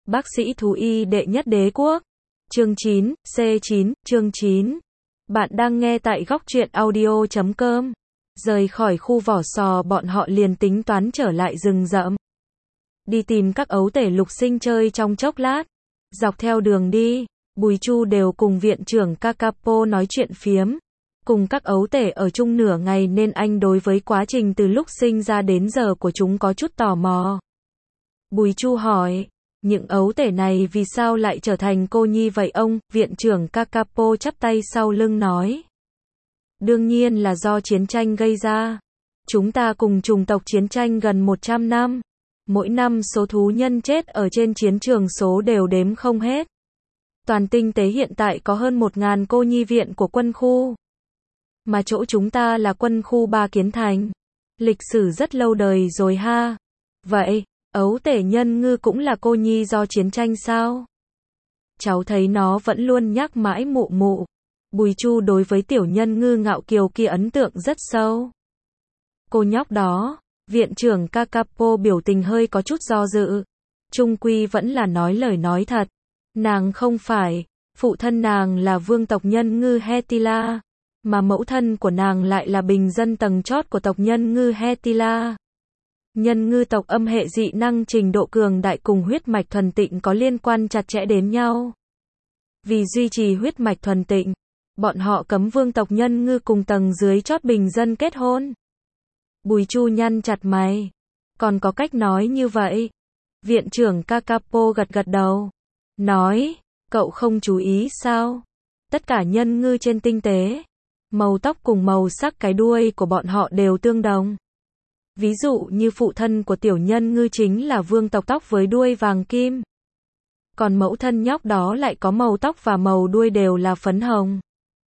Bác sĩ thú y đệ nhất đế quốc. Chương 9, C9, chương 9. Bạn đang nghe tại góc truyện audio.com. Rời khỏi khu vỏ sò, bọn họ liền tính toán trở lại rừng rậm. Đi tìm các ấu tể lục sinh chơi trong chốc lát. Dọc theo đường đi, Bùi Chu đều cùng viện trưởng Kakapo nói chuyện phiếm. Cùng các ấu tể ở chung nửa ngày nên anh đối với quá trình từ lúc sinh ra đến giờ của chúng có chút tò mò. Bùi Chu hỏi, những ấu tể này vì sao lại trở thành cô nhi vậy ông? Viện trưởng Kakapo chắp tay sau lưng nói. Đương nhiên là do chiến tranh gây ra. Chúng ta cùng chủng tộc chiến tranh gần 100 năm. Mỗi năm số thú nhân chết ở trên chiến trường số đều đếm không hết. Toàn tinh tế hiện tại có hơn 1.000 cô nhi viện của quân khu. Mà chỗ chúng ta là quân khu 3 Kiến Thành. Lịch sử rất lâu đời rồi ha. Vậy, ấu tể nhân ngư cũng là cô nhi do chiến tranh sao? Cháu thấy nó vẫn luôn nhắc mãi mụ mụ. Bùi Chu đối với tiểu nhân ngư ngạo kiều kia ấn tượng rất sâu. Cô nhóc đó, viện trưởng Kakapo biểu tình hơi có chút do dự. Trung quy vẫn là nói lời nói thật. Nàng không phải, phụ thân nàng là vương tộc nhân ngư Hetila, mà mẫu thân của nàng lại là bình dân tầng chót của tộc nhân ngư Hetila. Nhân ngư tộc âm hệ dị năng trình độ cường đại cùng huyết mạch thuần tịnh có liên quan chặt chẽ đến nhau. Vì duy trì huyết mạch thuần tịnh, bọn họ cấm vương tộc nhân ngư cùng tầng dưới chót bình dân kết hôn. Bùi Chu nhăn chặt mày. Còn có cách nói như vậy? Viện trưởng Kakapo gật gật đầu. Nói, cậu không chú ý sao? Tất cả nhân ngư trên tinh tế, màu tóc cùng màu sắc cái đuôi của bọn họ đều tương đồng. Ví dụ như phụ thân của tiểu nhân ngư chính là vương tộc tóc với đuôi vàng kim. Còn mẫu thân nhóc đó lại có màu tóc và màu đuôi đều là phấn hồng.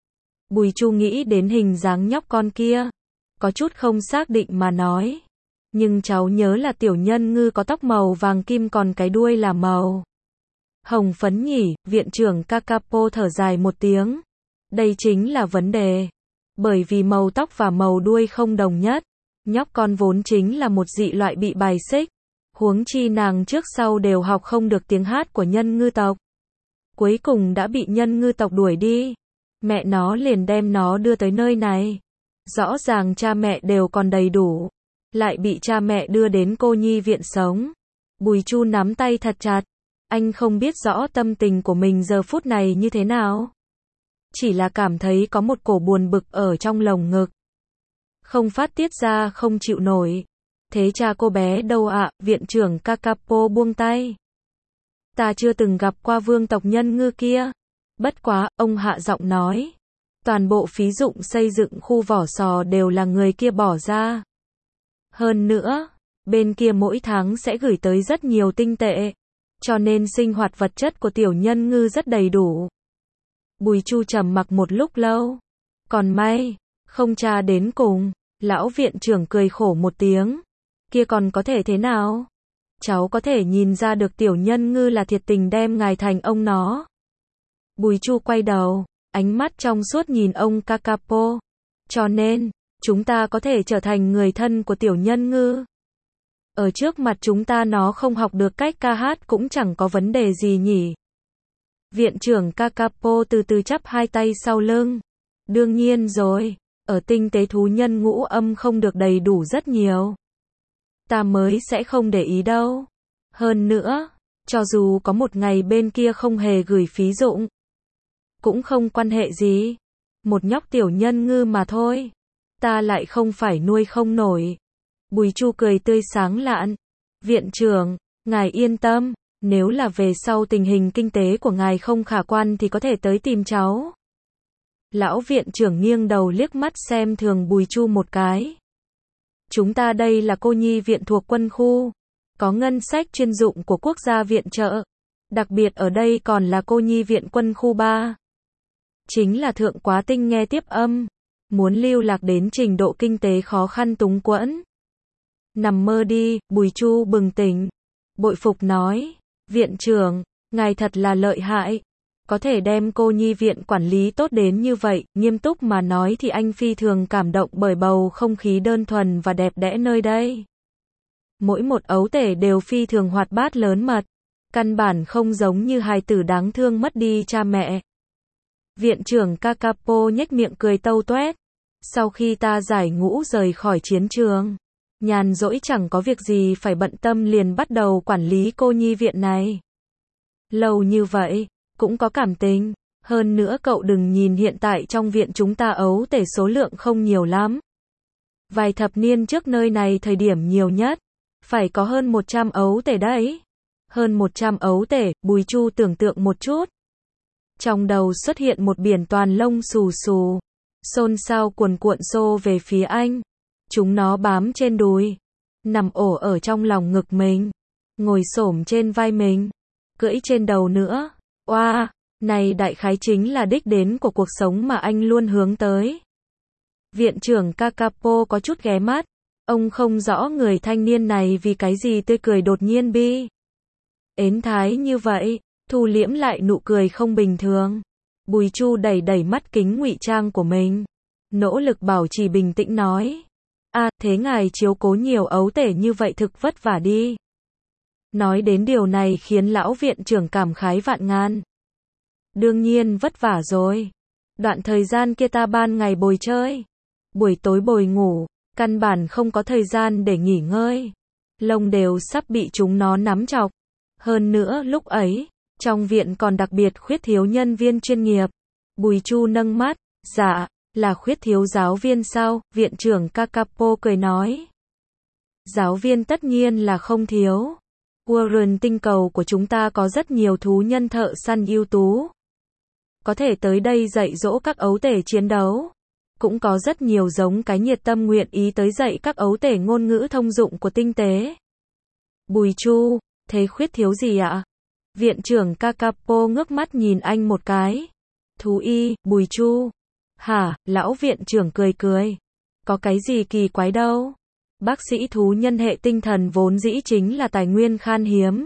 Bùi Chu nghĩ đến hình dáng nhóc con kia. Có chút không xác định mà nói. Nhưng cháu nhớ là tiểu nhân ngư có tóc màu vàng kim còn cái đuôi là màu hồng phấn nhỉ? Viện trưởng Kakapo thở dài một tiếng. Đây chính là vấn đề. Bởi vì màu tóc và màu đuôi không đồng nhất. Nhóc con vốn chính là một dị loại bị bài xích. Huống chi nàng trước sau đều học không được tiếng hát của nhân ngư tộc. Cuối cùng đã bị nhân ngư tộc đuổi đi. Mẹ nó liền đem nó đưa tới nơi này. Rõ ràng cha mẹ đều còn đầy đủ. Lại bị cha mẹ đưa đến cô nhi viện sống. Bùi Chu nắm tay thật chặt. Anh không biết rõ tâm tình của mình giờ phút này như thế nào. Chỉ là cảm thấy có một cổ buồn bực ở trong lồng ngực. Không phát tiết ra không chịu nổi. Thế cha cô bé đâu ạ? Viện trưởng Kakapo buông tay. Ta chưa từng gặp qua vương tộc nhân ngư kia. Bất quá, ông hạ giọng nói. Toàn bộ phí dụng xây dựng khu vỏ sò đều là người kia bỏ ra. Hơn nữa, bên kia mỗi tháng sẽ gửi tới rất nhiều tinh tệ. Cho nên sinh hoạt vật chất của tiểu nhân ngư rất đầy đủ. Bùi Chu trầm mặc một lúc lâu. Còn may, không tra đến cùng. Lão viện trưởng cười khổ một tiếng. Kia còn có thể thế nào? Cháu có thể nhìn ra được tiểu nhân ngư là thiệt tình đem ngài thành ông nó. Bùi Chu quay đầu, ánh mắt trong suốt nhìn ông Kakapo. Cho nên, chúng ta có thể trở thành người thân của tiểu nhân ngư. Ở trước mặt chúng ta nó không học được cách ca hát cũng chẳng có vấn đề gì nhỉ. Viện trưởng Kakapo từ từ chắp hai tay sau lưng. Đương nhiên rồi, ở tinh tế thú nhân ngũ âm không được đầy đủ rất nhiều. Ta mới sẽ không để ý đâu. Hơn nữa, cho dù có một ngày bên kia không hề gửi phí dụng, cũng không quan hệ gì. Một nhóc tiểu nhân ngư mà thôi. Ta lại không phải nuôi không nổi. Bùi Chu cười tươi sáng lạn. Viện trưởng, ngài yên tâm. Nếu là về sau tình hình kinh tế của ngài không khả quan thì có thể tới tìm cháu. Lão viện trưởng nghiêng đầu liếc mắt xem thường Bùi Chu một cái. Chúng ta đây là cô nhi viện thuộc quân khu. Có ngân sách chuyên dụng của quốc gia viện trợ. Đặc biệt ở đây còn là cô nhi viện quân khu 3. Chính là thượng quá tinh nghe tiếp âm. Muốn lưu lạc đến trình độ kinh tế khó khăn túng quẫn. Nằm mơ đi, Bùi Chu bừng tỉnh. Bội phục nói. Viện trưởng, ngài thật là lợi hại. Có thể đem cô nhi viện quản lý tốt đến như vậy. Nghiêm túc mà nói thì anh phi thường cảm động bởi bầu không khí đơn thuần và đẹp đẽ nơi đây. Mỗi một ấu tể đều phi thường hoạt bát lớn mật. Căn bản không giống như hài tử đáng thương mất đi cha mẹ. Viện trưởng Kakapo nhếch miệng cười tâu toét. Sau khi ta giải ngũ rời khỏi chiến trường, nhàn rỗi chẳng có việc gì phải bận tâm liền bắt đầu quản lý cô nhi viện này. Lâu như vậy, cũng có cảm tình. Hơn nữa cậu đừng nhìn hiện tại trong viện chúng ta ấu tể số lượng không nhiều lắm. Vài thập niên trước nơi này thời điểm nhiều nhất, phải có hơn 100 ấu tể đấy. Hơn 100 ấu tể, Bùi Chu tưởng tượng một chút. Trong đầu xuất hiện một biển toàn lông xù xù, xôn xao cuồn cuộn xô về phía anh. Chúng nó bám trên đùi, nằm ổ ở trong lòng ngực mình, ngồi xổm trên vai mình, cưỡi trên đầu nữa. Oa, này đại khái chính là đích đến của cuộc sống mà anh luôn hướng tới. Viện trưởng Kakapo có chút ghé mắt. Ông không rõ người thanh niên này vì cái gì tươi cười đột nhiên bi ến thái như vậy, thu liễm lại nụ cười không bình thường. Bùi Chu đẩy đẩy mắt kính ngụy trang của mình, nỗ lực bảo trì bình tĩnh nói. Thế ngài chiếu cố nhiều ấu tể như vậy thực vất vả đi. Nói đến điều này khiến lão viện trưởng cảm khái vạn ngàn. Đương nhiên vất vả rồi. Đoạn thời gian kia ta ban ngày bồi chơi, buổi tối bồi ngủ, căn bản không có thời gian để nghỉ ngơi. Lông đều sắp bị chúng nó nắm chọc. Hơn nữa lúc ấy, trong viện còn đặc biệt khuyết thiếu nhân viên chuyên nghiệp. Bùi Chu nâng mắt, dạ, là khuyết thiếu giáo viên sao? Viện trưởng Kakapo cười nói. Giáo viên tất nhiên là không thiếu. Warren tinh cầu của chúng ta có rất nhiều thú nhân thợ săn ưu tú. Có thể tới đây dạy dỗ các ấu tể chiến đấu. Cũng có rất nhiều giống cái nhiệt tâm nguyện ý tới dạy các ấu tể ngôn ngữ thông dụng của tinh tế. Bùi Chu, thế khuyết thiếu gì ạ? Viện trưởng Kakapo ngước mắt nhìn anh một cái. Thú y, Bùi Chu. Hả, lão viện trưởng cười cười. Có cái gì kỳ quái đâu. Bác sĩ thú nhân hệ tinh thần vốn dĩ chính là tài nguyên khan hiếm.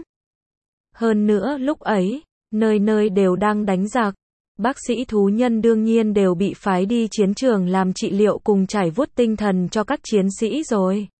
Hơn nữa lúc ấy, nơi nơi đều đang đánh giặc. Bác sĩ thú nhân đương nhiên đều bị phái đi chiến trường làm trị liệu cùng trải vuốt tinh thần cho các chiến sĩ rồi.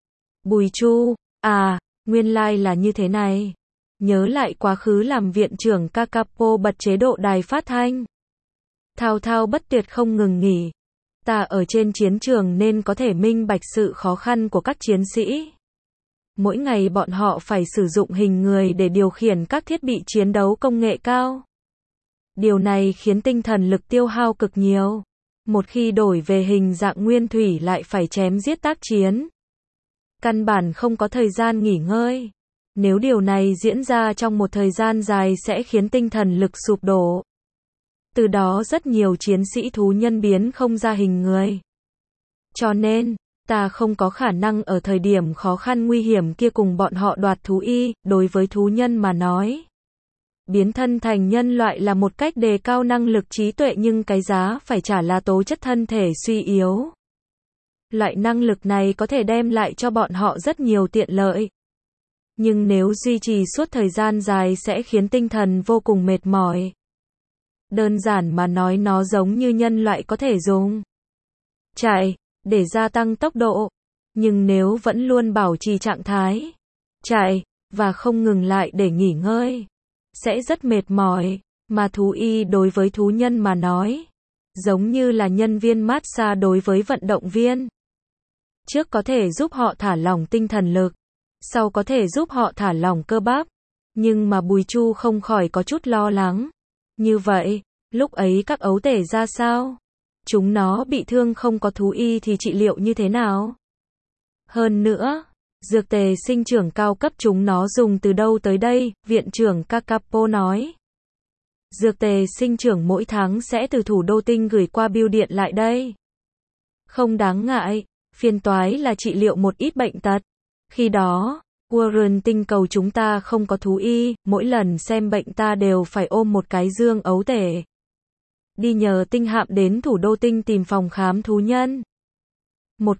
Bùi Chu, nguyên lai là như thế này. Nhớ lại quá khứ làm viện trưởng Kakapo bật chế độ đài phát thanh. Thao thao bất tuyệt không ngừng nghỉ. Ta ở trên chiến trường nên có thể minh bạch sự khó khăn của các chiến sĩ. Mỗi ngày bọn họ phải sử dụng hình người để điều khiển các thiết bị chiến đấu công nghệ cao. Điều này khiến tinh thần lực tiêu hao cực nhiều. Một khi đổi về hình dạng nguyên thủy lại phải chém giết tác chiến. Căn bản không có thời gian nghỉ ngơi. Nếu điều này diễn ra trong một thời gian dài sẽ khiến tinh thần lực sụp đổ. Từ đó rất nhiều chiến sĩ thú nhân biến không ra hình người. Cho nên, ta không có khả năng ở thời điểm khó khăn nguy hiểm kia cùng bọn họ đoạt thú y. Đối với thú nhân mà nói, biến thân thành nhân loại là một cách đề cao năng lực trí tuệ, nhưng cái giá phải trả là tố chất thân thể suy yếu. Loại năng lực này có thể đem lại cho bọn họ rất nhiều tiện lợi. Nhưng nếu duy trì suốt thời gian dài sẽ khiến tinh thần vô cùng mệt mỏi. Đơn giản mà nói nó giống như nhân loại có thể dùng chạy để gia tăng tốc độ. Nhưng nếu vẫn luôn bảo trì trạng thái chạy và không ngừng lại để nghỉ ngơi, sẽ rất mệt mỏi. Mà thú y đối với thú nhân mà nói, giống như là nhân viên massage đối với vận động viên. Trước có thể giúp họ thả lỏng tinh thần lực, sau có thể giúp họ thả lỏng cơ bắp. Nhưng mà Bùi Chu không khỏi có chút lo lắng. Như vậy, lúc ấy các ấu tể ra sao? Chúng nó bị thương không có thú y thì trị liệu như thế nào? Hơn nữa, dược tề sinh trưởng cao cấp chúng nó dùng từ đâu tới đây? Viện trưởng Kakapo nói. Dược tề sinh trưởng mỗi tháng sẽ từ thủ đô tinh gửi qua bưu điện lại đây. Không đáng ngại, phiền toái là trị liệu một ít bệnh tật. Khi đó, Warren tinh cầu chúng ta không có thú y, mỗi lần xem bệnh ta đều phải ôm một cái dương ấu tể. Đi nhờ tinh hạm đến thủ đô tinh tìm phòng khám thú nhân. Một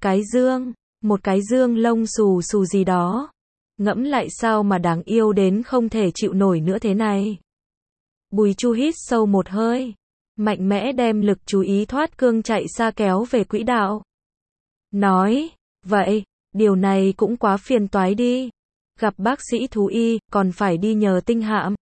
cái dương lông xù xù gì đó. Ngẫm lại sao mà đáng yêu đến không thể chịu nổi nữa thế này. Bùi Chu hít sâu một hơi, mạnh mẽ đem lực chú ý thoát cương chạy xa kéo về quỹ đạo. Nói, vậy, điều này cũng quá phiền toái đi. Gặp bác sĩ thú y, còn phải đi nhờ tinh hạm.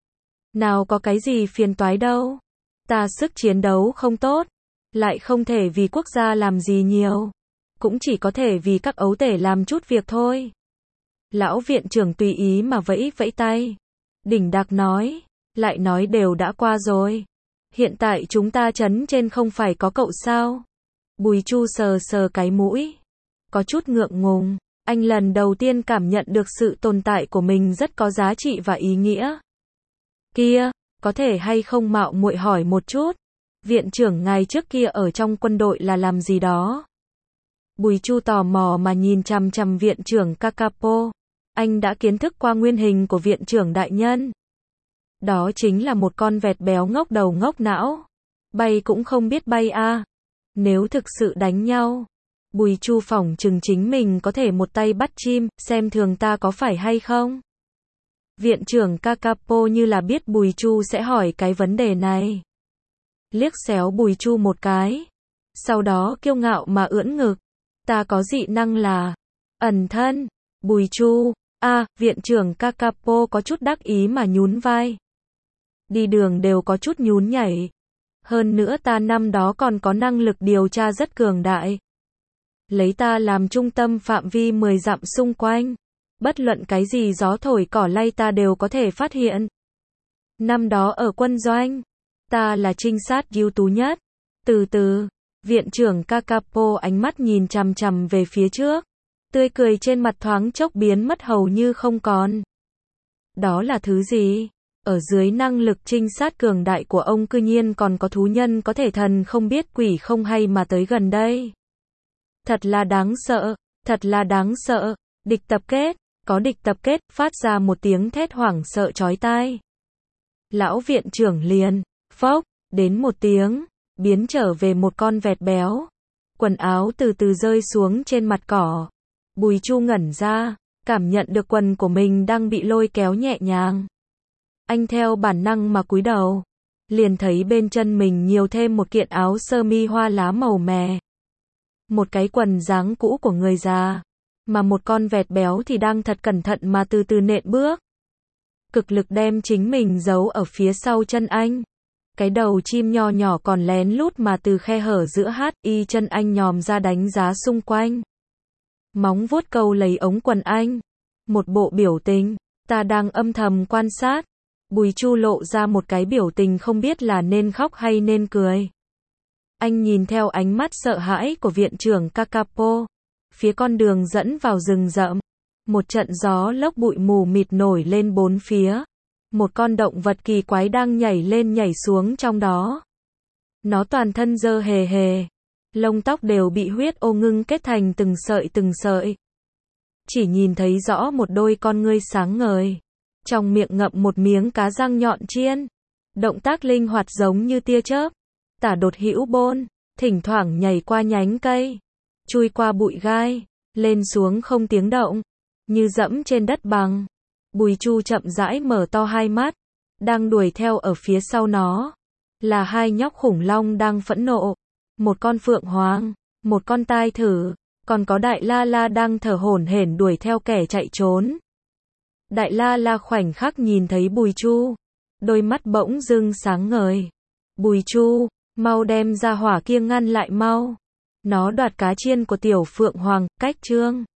Nào có cái gì phiền toái đâu. Ta sức chiến đấu không tốt, lại không thể vì quốc gia làm gì nhiều. Cũng chỉ có thể vì các ấu tể làm chút việc thôi. Lão viện trưởng tùy ý mà vẫy vẫy tay. Đỉnh đạc nói, lại nói đều đã qua rồi. Hiện tại chúng ta trấn trên không phải có cậu sao? Bùi Chu sờ sờ cái mũi. Có chút ngượng ngùng, anh lần đầu tiên cảm nhận được sự tồn tại của mình rất có giá trị và ý nghĩa. Kia, có thể hay không mạo muội hỏi một chút, viện trưởng ngài trước kia ở trong quân đội là làm gì đó? Bùi Chu tò mò mà nhìn chằm chằm viện trưởng Kakapo. Anh đã kiến thức qua nguyên hình của viện trưởng đại nhân. Đó chính là một con vẹt béo ngốc đầu ngốc não. Bay cũng không biết bay a. Nếu thực sự đánh nhau, Bùi Chu phỏng chừng chính mình có thể một tay bắt chim, xem thường ta có phải hay không? Viện trưởng Kakapo như là biết Bùi Chu sẽ hỏi cái vấn đề này. Liếc xéo Bùi Chu một cái. Sau đó kiêu ngạo mà ưỡn ngực. Ta có dị năng là ẩn thân. Bùi Chu, viện trưởng Kakapo có chút đắc ý mà nhún vai. Đi đường đều có chút nhún nhảy. Hơn nữa ta năm đó còn có năng lực điều tra rất cường đại. Lấy ta làm trung tâm phạm vi 10 dặm xung quanh. Bất luận cái gì gió thổi cỏ lay ta đều có thể phát hiện. Năm đó ở quân doanh, ta là trinh sát ưu tú nhất. Từ từ, viện trưởng Kakapo ánh mắt nhìn chằm chằm về phía trước. Tươi cười trên mặt thoáng chốc biến mất hầu như không còn. Đó là thứ gì? Ở dưới năng lực trinh sát cường đại của ông cư nhiên còn có thú nhân có thể thần không biết quỷ không hay mà tới gần đây. Thật là đáng sợ, thật là đáng sợ. Địch tập kết, có địch tập kết, phát ra một tiếng thét hoảng sợ chói tai. Lão viện trưởng liền, phốc, đến một tiếng, biến trở về một con vẹt béo. Quần áo từ từ rơi xuống trên mặt cỏ. Bùi Chu ngẩn ra, cảm nhận được quần của mình đang bị lôi kéo nhẹ nhàng. Anh theo bản năng mà cúi đầu, liền thấy bên chân mình nhiều thêm một kiện áo sơ mi hoa lá màu mè. Một cái quần dáng cũ của người già, mà một con vẹt béo thì đang thật cẩn thận mà từ từ nện bước. Cực lực đem chính mình giấu ở phía sau chân anh. Cái đầu chim nho nhỏ còn lén lút mà từ khe hở giữa y chân anh nhòm ra đánh giá xung quanh. Móng vuốt câu lấy ống quần anh. Một bộ biểu tình, ta đang âm thầm quan sát. Bùi Chu lộ ra một cái biểu tình không biết là nên khóc hay nên cười. Anh nhìn theo ánh mắt sợ hãi của viện trưởng Kakapo. Phía con đường dẫn vào rừng rậm. Một trận gió lốc bụi mù mịt nổi lên bốn phía. Một con động vật kỳ quái đang nhảy lên nhảy xuống trong đó. Nó toàn thân dơ hề hề. Lông tóc đều bị huyết ô ngưng kết thành từng sợi từng sợi. Chỉ nhìn thấy rõ một đôi con ngươi sáng ngời. Trong miệng ngậm một miếng cá răng nhọn chiên. Động tác linh hoạt giống như tia chớp. Tả đột hữu bôn. Thỉnh thoảng nhảy qua nhánh cây. Chui qua bụi gai. Lên xuống không tiếng động. Như dẫm trên đất bằng. Bùi Chu chậm rãi mở to hai mắt. Đang đuổi theo ở phía sau nó. Là hai nhóc khủng long đang phẫn nộ. Một con phượng hoàng. Một con tai thử. Còn có Đại La La đang thở hổn hển đuổi theo kẻ chạy trốn. Đại La La khoảnh khắc nhìn thấy Bùi Chu. Đôi mắt bỗng dưng sáng ngời. Bùi Chu, mau đem ra hỏa kia ngăn lại mau. Nó đoạt cá chiên của tiểu phượng hoàng, cách chương.